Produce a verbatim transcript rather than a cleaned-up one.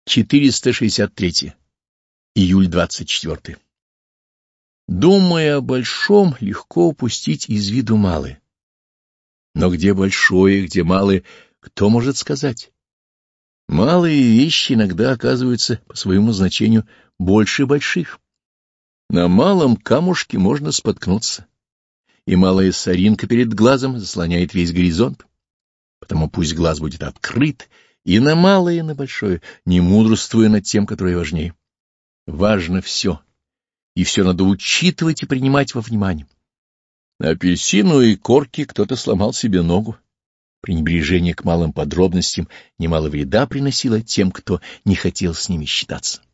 четыреста шестьдесят три. Июль двадцать четвёртый. Думая о большом, легко упустить из виду малое. Но где большое, где малое, кто может сказать? Малые вещи иногда оказываются по своему значению больше больших. На малом камушке можно споткнуться, и малая соринка перед глазом заслоняет весь горизонт. Потому пусть глаз будет открыт и на малое, и на большое, не мудрствуя над тем, которое важнее. Важно все, и все надо учитывать и принимать во внимание. На апельсиновой корке кто-то сломал себе ногу. Пренебрежение к малым подробностям немало вреда приносило тем, кто не хотел с ними считаться.